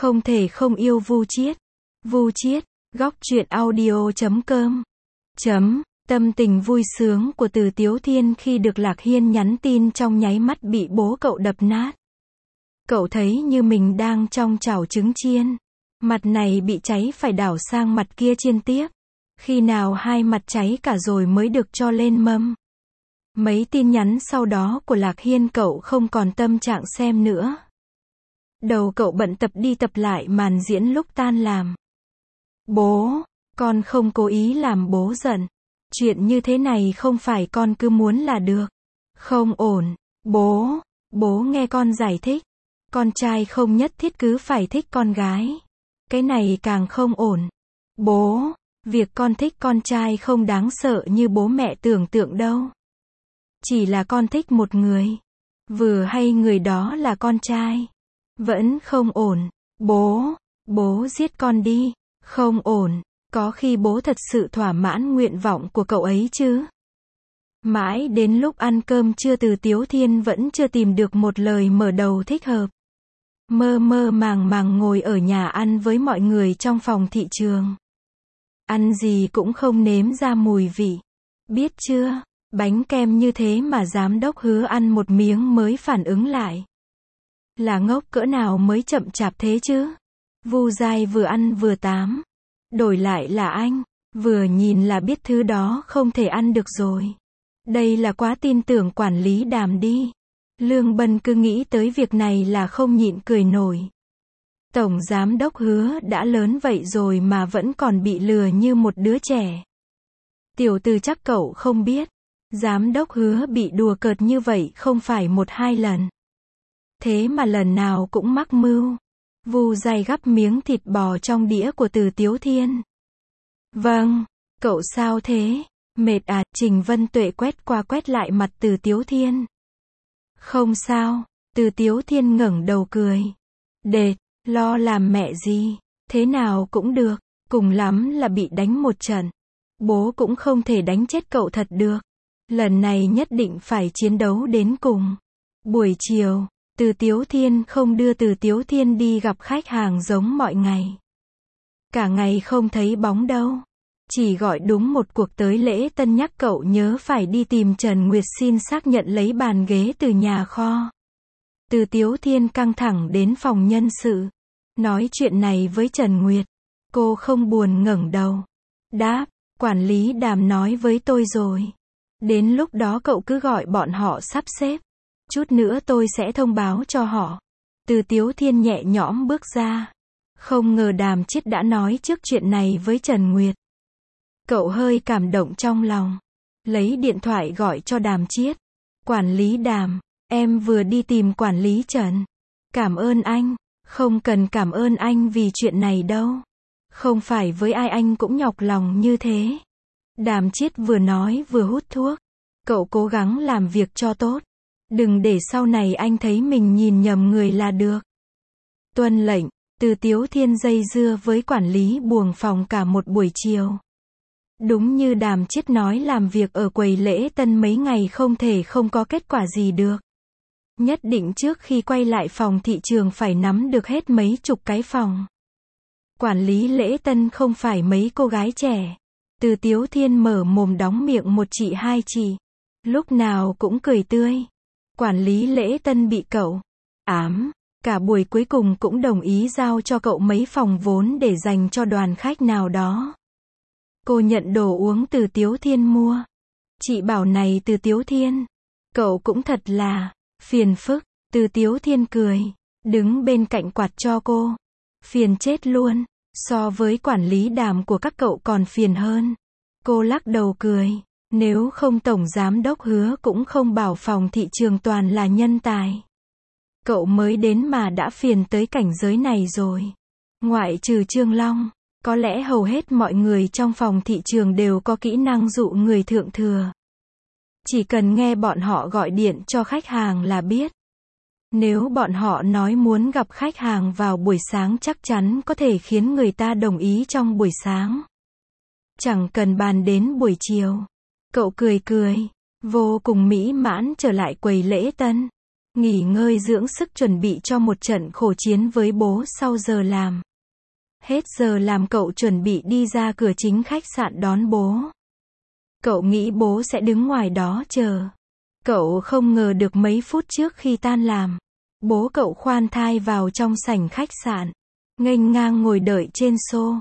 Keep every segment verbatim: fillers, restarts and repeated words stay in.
Không thể không yêu Vu Chiết. Vu Chiết, góc truyện audio chấm com. Chấm, tâm tình vui sướng của Từ Tiếu Thiên khi được Lạc Hiên nhắn tin trong nháy mắt bị bố cậu đập nát. Cậu thấy như mình đang trong chảo trứng chiên. Mặt này bị cháy phải đảo sang mặt kia chiên tiếp. Khi nào hai mặt cháy cả rồi mới được cho lên mâm. Mấy tin nhắn sau đó của Lạc Hiên cậu không còn tâm trạng xem nữa. Đầu cậu bận tập đi tập lại màn diễn lúc tan làm. Bố, con không cố ý làm bố giận. Chuyện như thế này không phải con cứ muốn là được. Không ổn. Bố, bố nghe con giải thích. Con trai không nhất thiết cứ phải thích con gái. Cái này càng không ổn. Bố, việc con thích con trai không đáng sợ như bố mẹ tưởng tượng đâu. Chỉ là con thích một người. Vừa hay người đó là con trai. Vẫn không ổn. Bố, bố giết con đi. Không ổn. Có khi bố thật sự thỏa mãn nguyện vọng của cậu ấy chứ. Mãi đến lúc ăn cơm trưa Từ Tiếu Thiên vẫn chưa tìm được một lời mở đầu thích hợp. Mơ mơ màng màng ngồi ở nhà ăn với mọi người trong phòng thị trường. Ăn gì cũng không nếm ra mùi vị. Biết chưa, bánh kem như thế mà giám đốc Hứa ăn một miếng mới phản ứng lại. Là ngốc cỡ nào mới chậm chạp thế chứ. Vu Giai vừa ăn vừa tám. Đổi lại là anh, vừa nhìn là biết thứ đó không thể ăn được rồi. Đây là quá tin tưởng quản lý Đàm đi. Lương Bân cứ nghĩ tới việc này là không nhịn cười nổi. Tổng giám đốc Hứa đã lớn vậy rồi mà vẫn còn bị lừa như một đứa trẻ. Tiểu Từ chắc cậu không biết. Giám đốc Hứa bị đùa cợt như vậy không phải một hai lần. Thế mà lần nào cũng mắc mưu. Vu Giai gắp miếng thịt bò trong đĩa của Từ Tiếu Thiên. Vâng, cậu sao thế? Mệt à? Trình Vân Tuệ quét qua quét lại mặt Từ Tiếu Thiên. Không sao. Từ Tiếu Thiên ngẩng đầu cười. Đệt, lo làm mẹ gì? Thế nào cũng được. Cùng lắm là bị đánh một trận. Bố cũng không thể đánh chết cậu thật được. Lần này nhất định phải chiến đấu đến cùng. Buổi chiều, Từ Tiếu Thiên không đưa Từ Tiếu Thiên đi gặp khách hàng giống mọi ngày. Cả ngày không thấy bóng đâu. Chỉ gọi đúng một cuộc tới lễ tân nhắc cậu nhớ phải đi tìm Trần Nguyệt xin xác nhận lấy bàn ghế từ nhà kho. Từ Tiếu Thiên căng thẳng đến phòng nhân sự. Nói chuyện này với Trần Nguyệt. Cô không buồn ngẩng đầu. Đáp, quản lý Đàm nói với tôi rồi. Đến lúc đó cậu cứ gọi bọn họ sắp xếp. Chút nữa tôi sẽ thông báo cho họ. Từ Tiếu Thiên nhẹ nhõm bước ra. Không ngờ Đàm Chiết đã nói trước chuyện này với Trần Nguyệt. Cậu hơi cảm động trong lòng. Lấy điện thoại gọi cho Đàm Chiết. Quản lý Đàm, em vừa đi tìm quản lý Trần. Cảm ơn anh. Không cần cảm ơn anh vì chuyện này đâu. Không phải với ai anh cũng nhọc lòng như thế. Đàm Chiết vừa nói vừa hút thuốc. Cậu cố gắng làm việc cho tốt. Đừng để sau này anh thấy mình nhìn nhầm người là được. Tuân lệnh. Từ Tiếu Thiên dây dưa với quản lý buồng phòng cả một buổi chiều. Đúng như Đàm Chiết nói, làm việc ở quầy lễ tân mấy ngày không thể không có kết quả gì được. Nhất định trước khi quay lại phòng thị trường phải nắm được hết mấy chục cái phòng. Quản lý lễ tân không phải mấy cô gái trẻ. Từ Tiếu Thiên mở mồm đóng miệng một chị hai chị. Lúc nào cũng cười tươi. Quản lý lễ tân bị cậu ám. Cả buổi cuối cùng cũng đồng ý giao cho cậu mấy phòng vốn để dành cho đoàn khách nào đó. Cô nhận đồ uống Từ Tiếu Thiên mua. Chị bảo này Từ Tiếu Thiên, cậu cũng thật là phiền phức. Từ Tiếu Thiên cười, đứng bên cạnh quạt cho cô. Phiền chết luôn, so với quản lý Đàm của các cậu còn phiền hơn. Cô lắc đầu cười, nếu không tổng giám đốc Hứa cũng không bảo phòng thị trường toàn là nhân tài. Cậu mới đến mà đã phiền tới cảnh giới này rồi. Ngoại trừ Trương Long, có lẽ hầu hết mọi người trong phòng thị trường đều có kỹ năng dụ người thượng thừa. Chỉ cần nghe bọn họ gọi điện cho khách hàng là biết. Nếu bọn họ nói muốn gặp khách hàng vào buổi sáng chắc chắn có thể khiến người ta đồng ý trong buổi sáng. Chẳng cần bàn đến buổi chiều. Cậu cười cười, vô cùng mỹ mãn trở lại quầy lễ tân. nghỉ ngơi dưỡng sức chuẩn bị cho một trận khổ chiến với bố sau giờ làm. Hết giờ làm cậu chuẩn bị đi ra cửa chính khách sạn đón bố. Cậu nghĩ bố sẽ đứng ngoài đó chờ. Cậu không ngờ được mấy phút trước khi tan làm, bố cậu khoan thai vào trong sảnh khách sạn, nghênh ngang ngồi đợi trên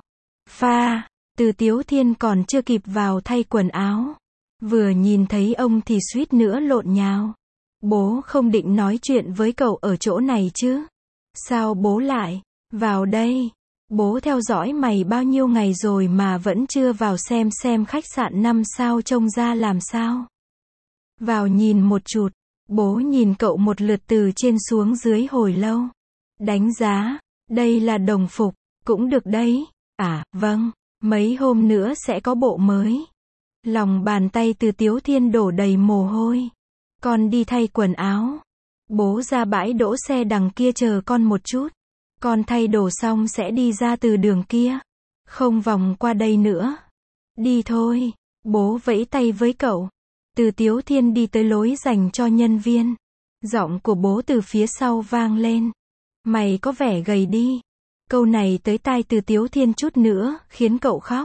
sofa. Từ Tiếu Thiên còn chưa kịp vào thay quần áo, vừa nhìn thấy ông thì suýt nữa lộn nhào. Bố không định nói chuyện với cậu ở chỗ này chứ? Sao bố lại vào đây? Bố theo dõi mày bao nhiêu ngày rồi mà vẫn chưa vào xem xem khách sạn năm sao trông ra làm sao. Vào nhìn một chút. Bố nhìn cậu một lượt từ trên xuống dưới hồi lâu. Đánh giá, đây là đồng phục, cũng được đấy. À, vâng, mấy hôm nữa sẽ có bộ mới. Lòng bàn tay Từ Tiếu Thiên đổ đầy mồ hôi. Con đi thay quần áo. Bố ra bãi đỗ xe đằng kia chờ con một chút. Con thay đồ xong sẽ đi ra từ đường kia. Không vòng qua đây nữa. Đi thôi. Bố vẫy tay với cậu. Từ Tiếu Thiên đi tới lối dành cho nhân viên. Giọng của bố từ phía sau vang lên. Mày có vẻ gầy đi. Câu này tới tai Từ Tiếu Thiên chút nữa, khiến cậu khóc.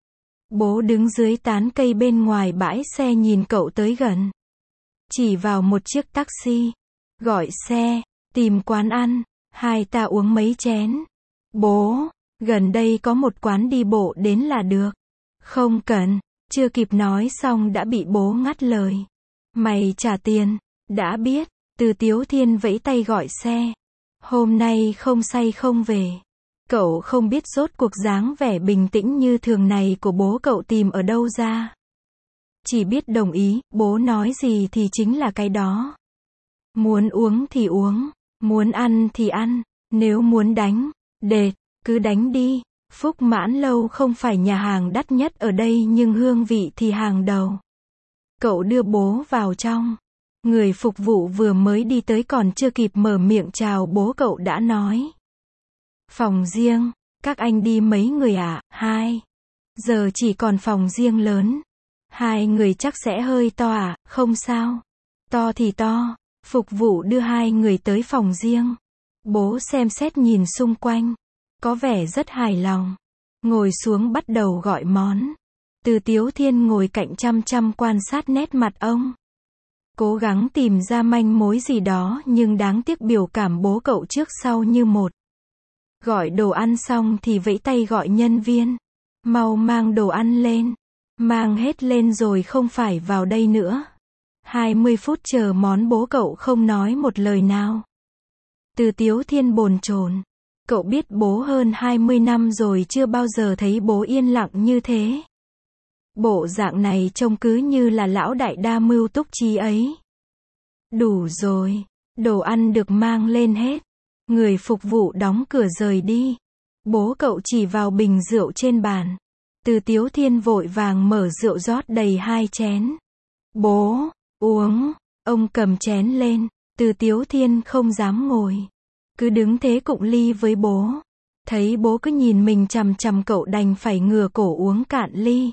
Bố đứng dưới tán cây bên ngoài bãi xe nhìn cậu tới gần. Chỉ vào một chiếc taxi. Gọi xe, tìm quán ăn. Hai ta uống mấy chén. Bố, gần đây có một quán đi bộ đến là được. Không cần, chưa kịp nói xong đã bị bố ngắt lời. Mày trả tiền, đã biết. Từ Tiếu Thiên vẫy tay gọi xe. Hôm nay không say không về. Cậu không biết rốt cuộc dáng vẻ bình tĩnh như thường này của bố cậu tìm ở đâu ra. Chỉ biết đồng ý, bố nói gì thì chính là cái đó. Muốn uống thì uống, muốn ăn thì ăn, nếu muốn đánh, đệt, cứ đánh đi. Phúc Mãn Lâu không phải nhà hàng đắt nhất ở đây nhưng hương vị thì hàng đầu. Cậu đưa bố vào trong. Người phục vụ vừa mới đi tới còn chưa kịp mở miệng chào bố cậu đã nói. Phòng riêng, các anh đi mấy người ạ? À? Hai. Giờ chỉ còn phòng riêng lớn. Hai người chắc sẽ hơi to à? Không sao. To thì to. Phục vụ đưa hai người tới phòng riêng. Bố xem xét nhìn xung quanh. Có vẻ rất hài lòng. Ngồi xuống bắt đầu gọi món. Từ Tiếu Thiên ngồi cạnh chăm chăm quan sát nét mặt ông. Cố gắng tìm ra manh mối gì đó nhưng đáng tiếc biểu cảm bố cậu trước sau như một. Gọi đồ ăn xong thì vẫy tay gọi nhân viên. Mau mang đồ ăn lên. Mang hết lên rồi không phải vào đây nữa. hai mươi phút chờ món bố cậu không nói một lời nào. Từ Tiếu Thiên bồn chồn. Cậu biết bố hơn hai mươi năm rồi chưa bao giờ thấy bố yên lặng như thế. Bộ dạng này trông cứ như là lão đại đa mưu túc trí ấy. Đủ rồi. Đồ ăn được mang lên hết. Người phục vụ đóng cửa rời đi. Bố cậu chỉ vào bình rượu trên bàn. Từ Tiếu Thiên vội vàng mở rượu rót đầy hai chén. Bố, uống. Ông cầm chén lên. Từ Tiếu Thiên không dám ngồi. Cứ đứng thế cụng ly với bố. Thấy bố cứ nhìn mình chằm chằm cậu đành phải ngửa cổ uống cạn ly.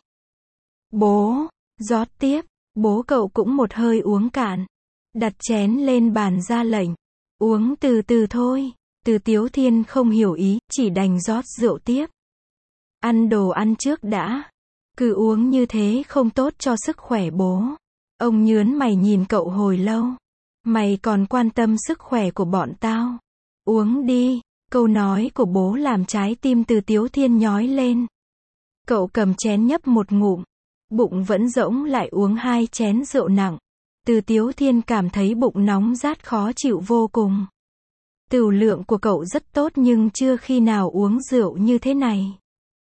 Bố, rót tiếp. Bố cậu cũng một hơi uống cạn. Đặt chén lên bàn ra lệnh. Uống từ từ thôi. Từ Tiếu Thiên không hiểu ý, chỉ đành rót rượu tiếp. Ăn đồ ăn trước đã. Cứ uống như thế không tốt cho sức khỏe bố. Ông nhớn mày nhìn cậu hồi lâu. Mày còn quan tâm sức khỏe của bọn tao. Uống đi. Câu nói của bố làm trái tim Từ Tiếu Thiên nhói lên. Cậu cầm chén nhấp một ngụm. Bụng vẫn rỗng lại uống hai chén rượu nặng. Từ Tiếu Thiên cảm thấy bụng nóng rát khó chịu vô cùng. Tửu lượng của cậu rất tốt nhưng chưa khi nào uống rượu như thế này.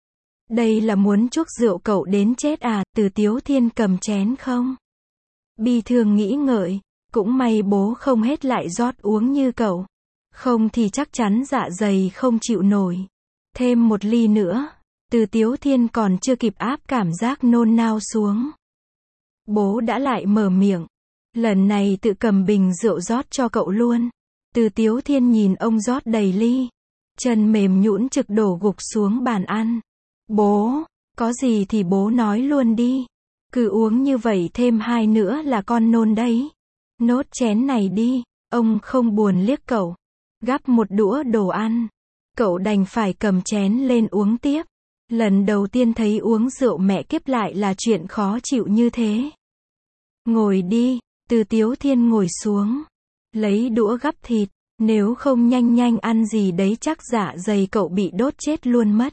Đây là muốn chuốc rượu cậu đến chết à? Từ Tiếu Thiên cầm chén không? Bi thường nghĩ ngợi. Cũng may bố không hết lại rót uống như cậu. Không thì chắc chắn dạ dày không chịu nổi. Thêm một ly nữa. Từ Tiếu Thiên còn chưa kịp áp cảm giác nôn nao xuống. Bố đã lại mở miệng. Lần này tự cầm bình rượu rót cho cậu luôn. Từ Tiếu Thiên nhìn ông rót đầy ly. Chân mềm nhũn trực đổ gục xuống bàn ăn. Bố, có gì thì bố nói luôn đi. Cứ uống như vậy thêm hai nữa là con nôn đấy. Nốt chén này đi. Ông không buồn liếc cậu. Gắp một đũa đồ ăn. Cậu đành phải cầm chén lên uống tiếp. Lần đầu tiên thấy uống rượu mẹ kiếp lại là chuyện khó chịu như thế. Ngồi đi, Từ Tiếu Thiên ngồi xuống. Lấy đũa gắp thịt. Nếu không nhanh nhanh ăn gì đấy chắc dạ dày cậu bị đốt chết luôn mất.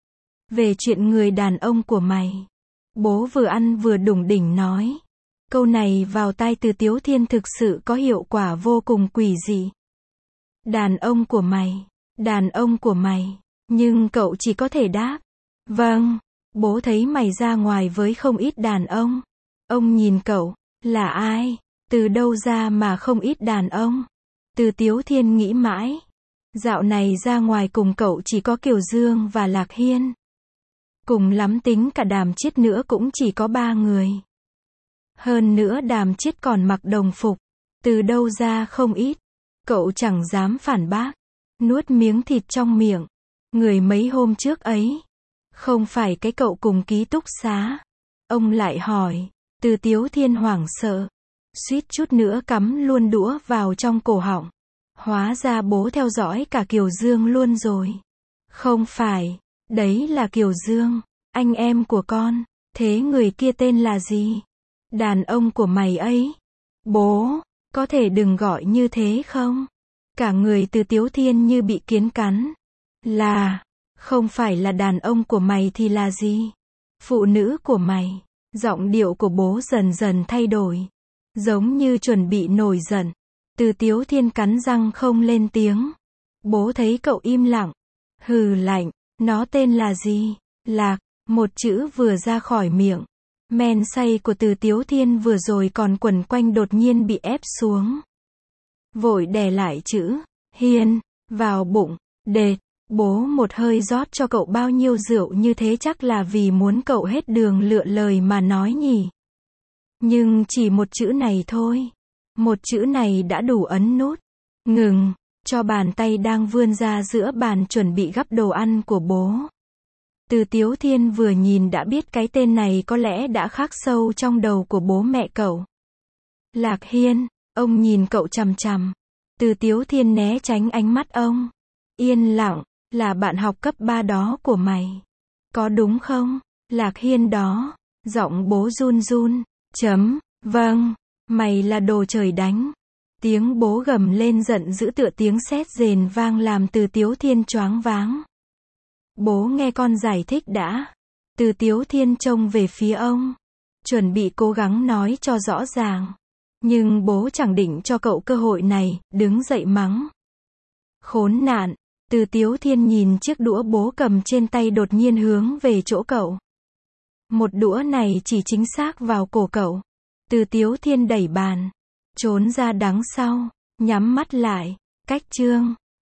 Về chuyện người đàn ông của mày. Bố vừa ăn vừa đủng đỉnh nói. Câu này vào tai Từ Tiếu Thiên thực sự có hiệu quả vô cùng quỷ dị. Đàn ông của mày, đàn ông của mày. Nhưng cậu chỉ có thể đáp. Vâng, bố thấy mày ra ngoài với không ít đàn ông. Ông nhìn cậu, là ai? Từ đâu ra mà không ít đàn ông? Từ Tiếu Thiên nghĩ mãi. Dạo này ra ngoài cùng cậu chỉ có Kiều Dương và Lạc Hiên. Cùng lắm tính cả Đàm Chiết nữa cũng chỉ có ba người. Hơn nữa Đàm Chiết còn mặc đồng phục. Từ đâu ra không ít? Cậu chẳng dám phản bác. Nuốt miếng thịt trong miệng. Người mấy hôm trước ấy. Không phải cái cậu cùng ký túc xá. Ông lại hỏi. Từ Tiếu Thiên hoảng sợ. Suýt chút nữa cắm luôn đũa vào trong cổ họng. Hóa ra bố theo dõi cả Kiều Dương luôn rồi. Không phải. Đấy là Kiều Dương. Anh em của con. Thế người kia tên là gì? Đàn ông của mày ấy. Bố, có thể đừng gọi như thế không? Cả người Từ Tiếu Thiên như bị kiến cắn. Là, không phải là đàn ông của mày thì là gì? Phụ nữ của mày. Giọng điệu của bố dần dần thay đổi. Giống như chuẩn bị nổi giận. Từ Tiếu Thiên cắn răng không lên tiếng. Bố thấy cậu im lặng. Hừ lạnh, nó tên là gì? Lạc, một chữ vừa ra khỏi miệng. Men say của Từ Tiếu Thiên vừa rồi còn quẩn quanh đột nhiên bị ép xuống. Vội đè lại chữ Hiên vào bụng. Đệt, bố một hơi rót cho cậu bao nhiêu rượu như thế chắc là vì muốn cậu hết đường lựa lời mà nói nhỉ. Nhưng chỉ một chữ này thôi. Một chữ này đã đủ ấn nút. Ngừng, cho bàn tay đang vươn ra giữa bàn chuẩn bị gắp đồ ăn của bố. Từ Tiếu Thiên vừa nhìn đã biết cái tên này có lẽ đã khắc sâu trong đầu của bố mẹ cậu. Lạc Hiên, ông nhìn cậu chằm chằm. Từ Tiếu Thiên né tránh ánh mắt ông. Yên lặng, là bạn học cấp ba đó của mày. Có đúng không? Lạc Hiên đó. Giọng bố run run. Chấm, vâng, mày là đồ trời đánh. Tiếng bố gầm lên giận dữ tựa tiếng sét rền vang làm Từ Tiếu Thiên choáng váng. Bố nghe con giải thích đã. Từ Tiếu Thiên trông về phía ông. Chuẩn bị cố gắng nói cho rõ ràng. Nhưng bố chẳng định cho cậu cơ hội này, đứng dậy mắng. Khốn nạn. Từ Tiếu Thiên nhìn chiếc đũa bố cầm trên tay đột nhiên hướng về chỗ cậu. Một đũa này chỉ chính xác vào cổ cậu. Từ Tiếu Thiên đẩy bàn. Trốn ra đằng sau. Nhắm mắt lại. Cách chương.